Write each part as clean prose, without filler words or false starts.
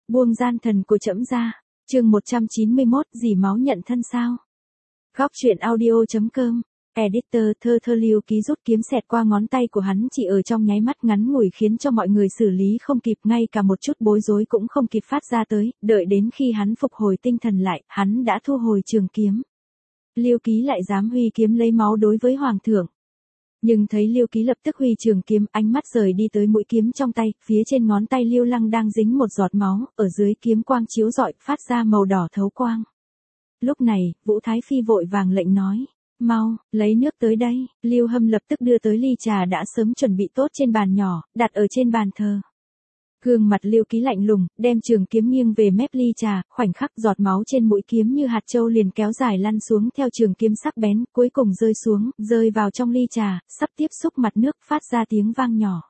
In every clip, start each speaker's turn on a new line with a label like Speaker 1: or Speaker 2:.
Speaker 1: Buông gian thần của trẫm ra. Chương 191, dỉ máu nhận thân sao? Góc truyện audio.com. Editor. Thơ Lưu Ký rút kiếm xẹt qua ngón tay của hắn chỉ ở trong nháy mắt ngắn ngủi khiến cho mọi người xử lý không kịp, ngay cả một chút bối rối cũng không kịp phát ra tới, đợi đến khi hắn phục hồi tinh thần lại, hắn đã thu hồi trường kiếm. Lưu Ký lại dám huy kiếm lấy máu đối với hoàng thượng. Nhưng thấy Lưu Ký lập tức huy trường kiếm, ánh mắt rời đi tới mũi kiếm trong tay, phía trên ngón tay Lưu Lăng đang dính một giọt máu, ở dưới kiếm quang chiếu rọi, phát ra màu đỏ thấu quang. Lúc này, Vũ Thái Phi vội vàng lệnh nói, mau, lấy nước tới đây. Lưu Hâm lập tức đưa tới ly trà đã sớm chuẩn bị tốt trên bàn nhỏ, đặt ở trên bàn thờ. Gương mặt Lưu Ký lạnh lùng, đem trường kiếm nghiêng về mép ly trà, khoảnh khắc giọt máu trên mũi kiếm như hạt châu liền kéo dài lăn xuống theo trường kiếm sắc bén, cuối cùng rơi xuống, rơi vào trong ly trà, sắp tiếp xúc mặt nước, phát ra tiếng vang nhỏ.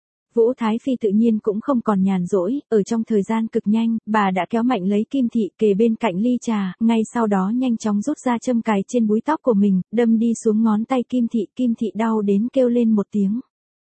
Speaker 1: Vũ Thái Phi tự nhiên cũng không còn nhàn rỗi, ở trong thời gian cực nhanh, bà đã kéo mạnh lấy kim thị kề bên cạnh ly trà, ngay sau đó nhanh chóng rút ra châm cài trên búi tóc của mình, đâm đi xuống ngón tay kim thị đau đến kêu lên một tiếng.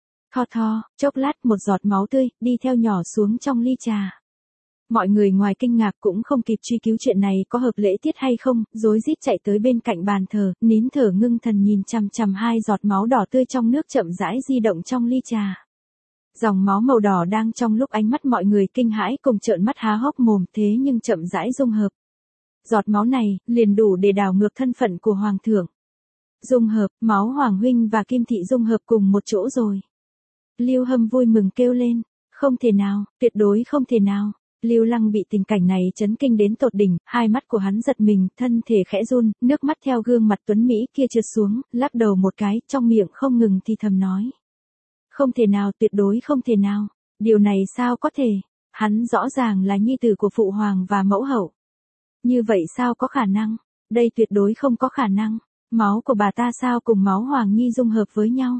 Speaker 1: Tho, chốc lát một giọt máu tươi, đi theo nhỏ xuống trong ly trà. Mọi người ngoài kinh ngạc cũng không kịp truy cứu chuyện này có hợp lễ tiết hay không, rối rít chạy tới bên cạnh bàn thờ, nín thở ngưng thần nhìn chằm chằm hai giọt máu đỏ tươi trong nước chậm rãi di động trong ly trà. Dòng máu màu đỏ đang trong lúc ánh mắt mọi người kinh hãi cùng trợn mắt há hốc mồm thế nhưng chậm rãi dung hợp. Giọt máu này, liền đủ để đảo ngược thân phận của hoàng thượng. Dung hợp, máu hoàng huynh và kim thị dung hợp cùng một chỗ rồi. Lưu Hâm vui mừng kêu lên, không thể nào, tuyệt đối không thể nào. Lưu Lăng bị tình cảnh này chấn kinh đến tột đỉnh, hai mắt của hắn giật mình, thân thể khẽ run, nước mắt theo gương mặt tuấn mỹ kia trượt xuống, lắc đầu một cái, trong miệng không ngừng thì thầm nói. Không thể nào, tuyệt đối không thể nào, điều này sao có thể, hắn rõ ràng là nhi tử của phụ hoàng và mẫu hậu. Như vậy sao có khả năng, đây tuyệt đối không có khả năng, máu của bà ta sao cùng máu hoàng nhi dung hợp với nhau.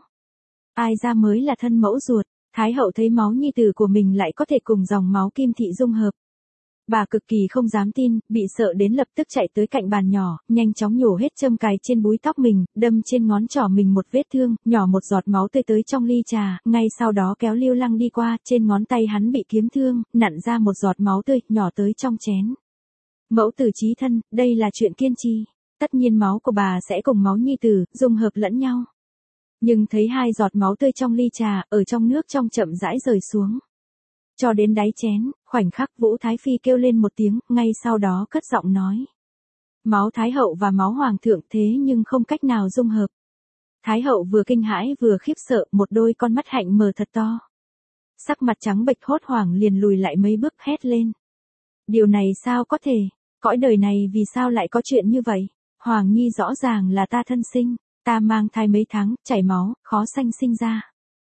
Speaker 1: Ai ra mới là thân mẫu ruột, Thái hậu thấy máu nhi tử của mình lại có thể cùng dòng máu kim thị dung hợp. Bà cực kỳ không dám tin, bị sợ đến lập tức chạy tới cạnh bàn nhỏ, nhanh chóng nhổ hết châm cài trên búi tóc mình, đâm trên ngón trỏ mình một vết thương, nhỏ một giọt máu tươi tới trong ly trà, ngay sau đó kéo Lưu Lăng đi qua, trên ngón tay hắn bị kiếm thương, nặn ra một giọt máu tươi, nhỏ tới trong chén. Mẫu tử chí thân, đây là chuyện kiên chi, tất nhiên máu của bà sẽ cùng máu nhi tử, dung hợp lẫn nhau. Nhưng thấy hai giọt máu tươi trong ly trà, ở trong nước trong chậm rãi rời xuống. Cho đến đáy chén, khoảnh khắc Vũ Thái Phi kêu lên một tiếng, ngay sau đó cất giọng nói. Máu Thái hậu và máu hoàng thượng thế nhưng không cách nào dung hợp. Thái hậu vừa kinh hãi vừa khiếp sợ, một đôi con mắt hạnh mở thật to. Sắc mặt trắng bệch hốt hoảng liền lùi lại mấy bước hét lên. Điều này sao có thể, cõi đời này vì sao lại có chuyện như vậy, Hoàng Nhi rõ ràng là ta thân sinh. Ta mang thai mấy tháng, chảy máu, khó sanh sinh ra.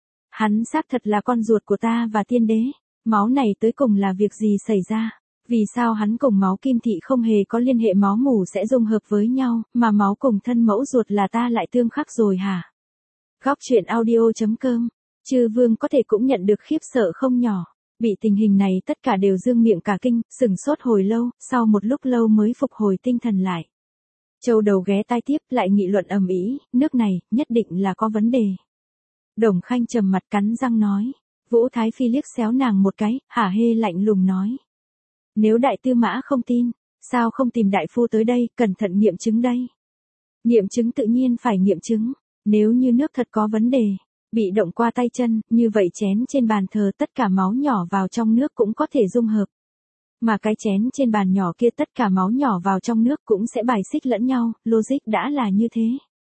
Speaker 1: Hắn xác thật là con ruột của ta và tiên đế. Máu này tới cùng là việc gì xảy ra? Vì sao hắn cùng máu kim thị không hề có liên hệ máu mủ sẽ dung hợp với nhau, mà máu cùng thân mẫu ruột là ta lại tương khắc rồi hả? Góc truyện audio.com. Chư vương có thể cũng nhận được khiếp sợ không nhỏ. Bị tình hình này tất cả đều dương miệng cả kinh, sửng sốt hồi lâu, sau một lúc lâu mới phục hồi tinh thần lại. Châu đầu ghé tai tiếp lại nghị luận ầm ĩ, nước này, nhất định là có vấn đề. Đồng Khanh trầm mặt cắn răng nói. Vũ Thái Phi liếc xéo nàng một cái, hả hê lạnh lùng nói. Nếu đại tư mã không tin, sao không tìm đại phu tới đây, cẩn thận nghiệm chứng đây. Nghiệm chứng tự nhiên phải nghiệm chứng, nếu như nước thật có vấn đề, bị động qua tay chân, như vậy chén trên bàn thờ tất cả máu nhỏ vào trong nước cũng có thể dung hợp. Mà cái chén trên bàn nhỏ kia tất cả máu nhỏ vào trong nước cũng sẽ bài xích lẫn nhau, logic đã là như thế.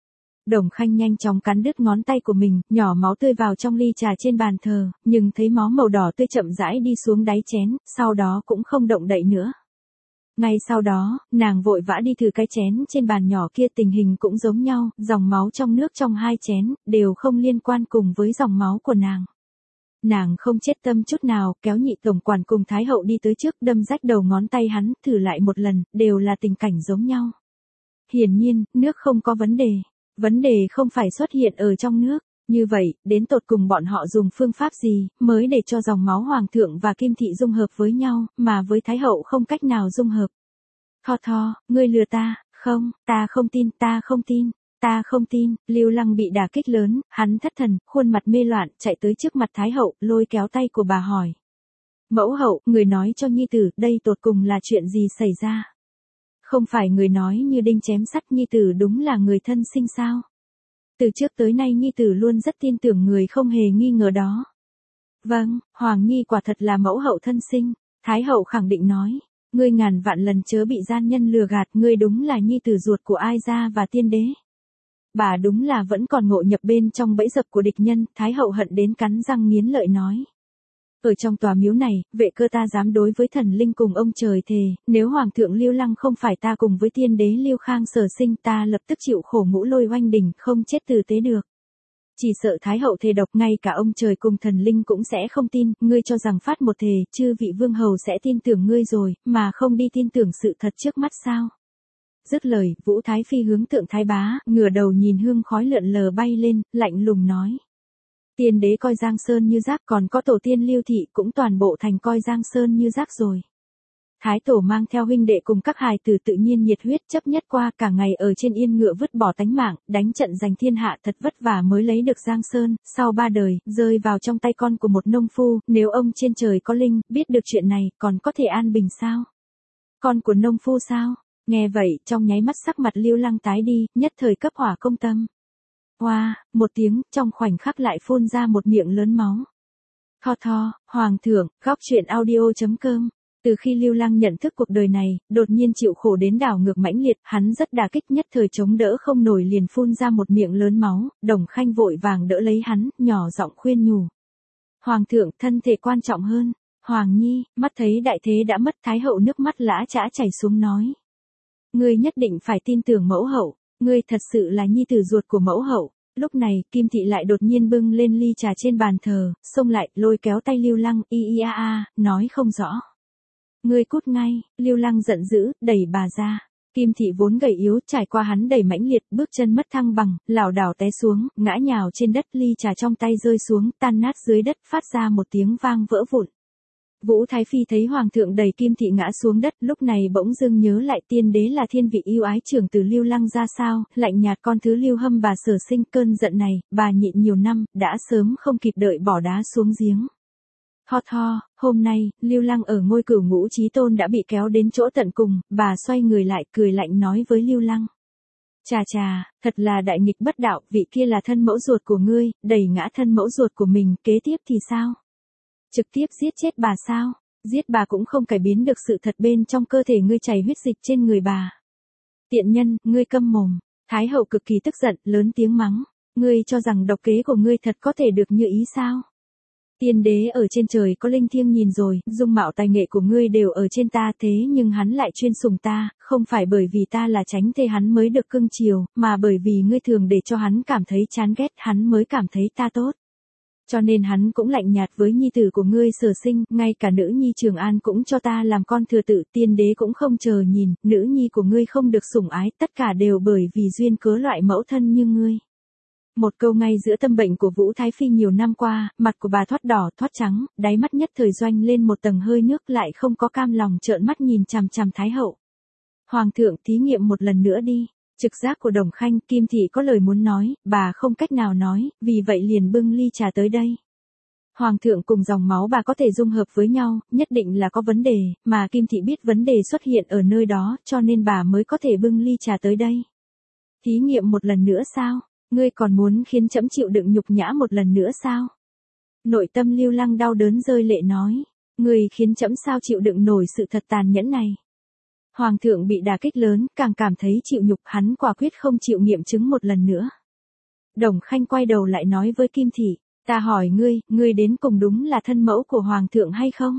Speaker 1: Đồng Khanh nhanh chóng cắn đứt ngón tay của mình, nhỏ máu tươi vào trong ly trà trên bàn thờ, nhưng thấy máu màu đỏ tươi chậm rãi đi xuống đáy chén, sau đó cũng không động đậy nữa. Ngay sau đó, nàng vội vã đi thử cái chén trên bàn nhỏ kia, tình hình cũng giống nhau, dòng máu trong nước trong hai chén, đều không liên quan cùng với dòng máu của nàng. Nàng không chết tâm chút nào, kéo nhị tổng quản cùng Thái hậu đi tới trước, đâm rách đầu ngón tay hắn, thử lại một lần, đều là tình cảnh giống nhau. Hiển nhiên, nước không có vấn đề. Vấn đề không phải xuất hiện ở trong nước. Như vậy, đến tột cùng bọn họ dùng phương pháp gì, mới để cho dòng máu hoàng thượng và kim thị dung hợp với nhau, mà với Thái hậu không cách nào dung hợp. Tho, ngươi lừa ta, không, ta không tin, ta không tin. Ta không tin. Lưu Lăng bị đả kích lớn, hắn thất thần, khuôn mặt mê loạn, chạy tới trước mặt Thái hậu, lôi kéo tay của bà hỏi. Mẫu hậu, người nói cho nhi tử, đây tột cùng là chuyện gì xảy ra? Không phải người nói như đinh chém sắt nhi tử đúng là người thân sinh sao? Từ trước tới nay nhi tử luôn rất tin tưởng người không hề nghi ngờ đó. Vâng, Hoàng Nhi quả thật là mẫu hậu thân sinh, Thái hậu khẳng định nói. Ngươi ngàn vạn lần chớ bị gian nhân lừa gạt, ngươi đúng là nhi tử ruột của Ai Gia và tiên đế. Bà đúng là vẫn còn ngộ nhập bên trong bẫy dập của địch nhân, Thái hậu hận đến cắn răng nghiến lợi nói. Ở trong tòa miếu này, Vệ Cơ ta dám đối với thần linh cùng ông trời thề, nếu Hoàng thượng Lưu Lăng không phải ta cùng với tiên đế Lưu Khang sở sinh ta lập tức chịu khổ ngũ lôi oanh đỉnh không chết tử tế được. Chỉ sợ Thái hậu thề độc ngay cả ông trời cùng thần linh cũng sẽ không tin, ngươi cho rằng phát một thề, chư vị vương hầu sẽ tin tưởng ngươi rồi, mà không đi tin tưởng sự thật trước mắt sao. Dứt lời, Vũ Thái Phi hướng Thượng Thái Bá, ngửa đầu nhìn hương khói lượn lờ bay lên, lạnh lùng nói. Tiên đế coi Giang Sơn như rác, còn có tổ tiên Lưu Thị cũng toàn bộ thành coi Giang Sơn như rác rồi. Thái tổ mang theo huynh đệ cùng các hài tử tự nhiên nhiệt huyết chấp nhất qua cả ngày ở trên yên ngựa vứt bỏ tánh mạng, đánh trận giành thiên hạ thật vất vả mới lấy được Giang Sơn, sau 3 đời, rơi vào trong tay con của một nông phu, nếu ông trên trời có linh, biết được chuyện này, còn có thể an bình sao? Con của nông phu sao? Nghe vậy, trong nháy mắt sắc mặt Lưu Lăng tái đi, nhất thời cấp hỏa công tâm. Hoa, một tiếng, trong khoảnh khắc lại phun ra một miệng lớn máu. Tho, Hoàng thượng, góc truyện audio.com. Từ khi Lưu Lăng nhận thức cuộc đời này, đột nhiên chịu khổ đến đảo ngược mãnh liệt, hắn rất đả kích, nhất thời chống đỡ không nổi liền phun ra một miệng lớn máu, Đồng Khanh vội vàng đỡ lấy hắn, nhỏ giọng khuyên nhủ. Hoàng thượng, thân thể quan trọng hơn. Hoàng Nhi, mắt thấy đại thế đã mất, Thái hậu nước mắt lã chã chảy xuống nói. Ngươi nhất định phải tin tưởng mẫu hậu, ngươi thật sự là nhi tử ruột của mẫu hậu. Lúc này, Kim Thị lại đột nhiên bưng lên ly trà trên bàn thờ, xông lại, lôi kéo tay Lưu Lăng, nói không rõ. Ngươi cút ngay, Lưu Lăng giận dữ, đẩy bà ra. Kim Thị vốn gầy yếu, trải qua hắn đẩy mãnh liệt, bước chân mất thăng bằng, lảo đảo té xuống, ngã nhào trên đất, ly trà trong tay rơi xuống, tan nát dưới đất, phát ra một tiếng vang vỡ vụn. Vũ Thái Phi thấy Hoàng thượng đẩy Kim Thị ngã xuống đất, lúc này bỗng dưng nhớ lại tiên đế là thiên vị yêu ái trưởng từ Lưu Lăng ra sao, lạnh nhạt con thứ Lưu Hâm bà sở sinh, cơn giận này, bà nhịn nhiều năm, đã sớm không kịp đợi bỏ đá xuống giếng. Tho, hôm nay, Lưu Lăng ở ngôi cửu ngũ chí tôn đã bị kéo đến chỗ tận cùng, bà xoay người lại, cười lạnh nói với Lưu Lăng. Chà, thật là đại nghịch bất đạo, vị kia là thân mẫu ruột của ngươi, đẩy ngã thân mẫu ruột của mình, kế tiếp thì sao? Trực tiếp giết chết bà sao? Giết bà cũng không cải biến được sự thật bên trong cơ thể ngươi chảy huyết dịch trên người bà. Tiện nhân, ngươi câm mồm. Thái hậu cực kỳ tức giận, lớn tiếng mắng. Ngươi cho rằng độc kế của ngươi thật có thể được như ý sao? Tiên đế ở trên trời có linh thiêng nhìn rồi, dung mạo tài nghệ của ngươi đều ở trên ta, thế nhưng hắn lại chuyên sủng ta, không phải bởi vì ta là tránh thê hắn mới được cưng chiều, mà bởi vì ngươi thường để cho hắn cảm thấy chán ghét, hắn mới cảm thấy ta tốt. Cho nên hắn cũng lạnh nhạt với nhi tử của ngươi sở sinh, ngay cả nữ nhi Trường An cũng cho ta làm con thừa tự, tiên đế cũng không chờ nhìn, nữ nhi của ngươi không được sủng ái, tất cả đều bởi vì duyên cớ loại mẫu thân như ngươi. Một câu ngay giữa tâm bệnh của Vũ Thái Phi nhiều năm qua, mặt của bà thoát đỏ thoát trắng, đáy mắt nhất thời doanh lên một tầng hơi nước, lại không có cam lòng trợn mắt nhìn chằm chằm Thái hậu. Hoàng thượng, thí nghiệm một lần nữa đi. Trực giác của Đồng Khanh, Kim Thị có lời muốn nói, bà không cách nào nói, vì vậy liền bưng ly trà tới đây. Hoàng thượng cùng dòng máu bà có thể dung hợp với nhau, nhất định là có vấn đề, mà Kim Thị biết vấn đề xuất hiện ở nơi đó, cho nên bà mới có thể bưng ly trà tới đây. Thí nghiệm một lần nữa sao? Ngươi còn muốn khiến trẫm chịu đựng nhục nhã một lần nữa sao? Nội tâm Lưu Lăng đau đớn rơi lệ nói, ngươi khiến trẫm sao chịu đựng nổi sự thật tàn nhẫn này. Hoàng thượng bị đả kích lớn, càng cảm thấy chịu nhục, hắn quả quyết không chịu nghiệm chứng một lần nữa. Đồng Khanh quay đầu lại nói với Kim Thị, ta hỏi ngươi đến cùng đúng là thân mẫu của Hoàng thượng hay không?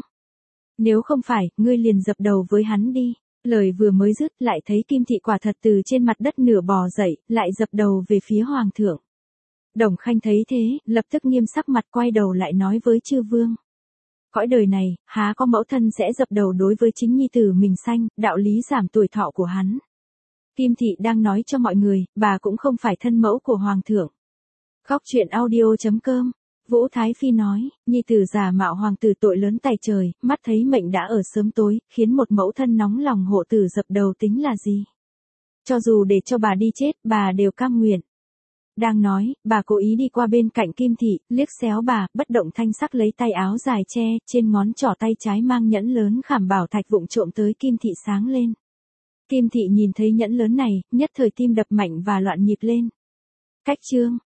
Speaker 1: Nếu không phải, ngươi liền dập đầu với hắn đi. Lời vừa mới dứt lại thấy Kim Thị quả thật từ trên mặt đất nửa bò dậy, lại dập đầu về phía Hoàng thượng. Đồng Khanh thấy thế, lập tức nghiêm sắc mặt quay đầu lại nói với chư vương. Cõi đời này, há có mẫu thân sẽ dập đầu đối với chính nhi tử mình sanh, đạo lý giảm tuổi thọ của hắn. Kim Thị đang nói cho mọi người, bà cũng không phải thân mẫu của Hoàng thượng. Góc truyện audio.com. Vũ Thái Phi nói, nhi tử giả mạo hoàng tử tội lớn tày trời, mắt thấy mệnh đã ở sớm tối, khiến một mẫu thân nóng lòng hộ tử dập đầu tính là gì? Cho dù để cho bà đi chết, bà đều cam nguyện. Đang nói, bà cố ý đi qua bên cạnh Kim Thị, liếc xéo bà, bất động thanh sắc lấy tay áo dài che, trên ngón trỏ tay trái mang nhẫn lớn khảm bảo thạch vụng trộm tới Kim Thị sáng lên. Kim Thị nhìn thấy nhẫn lớn này, nhất thời tim đập mạnh và loạn nhịp lên. Cách chương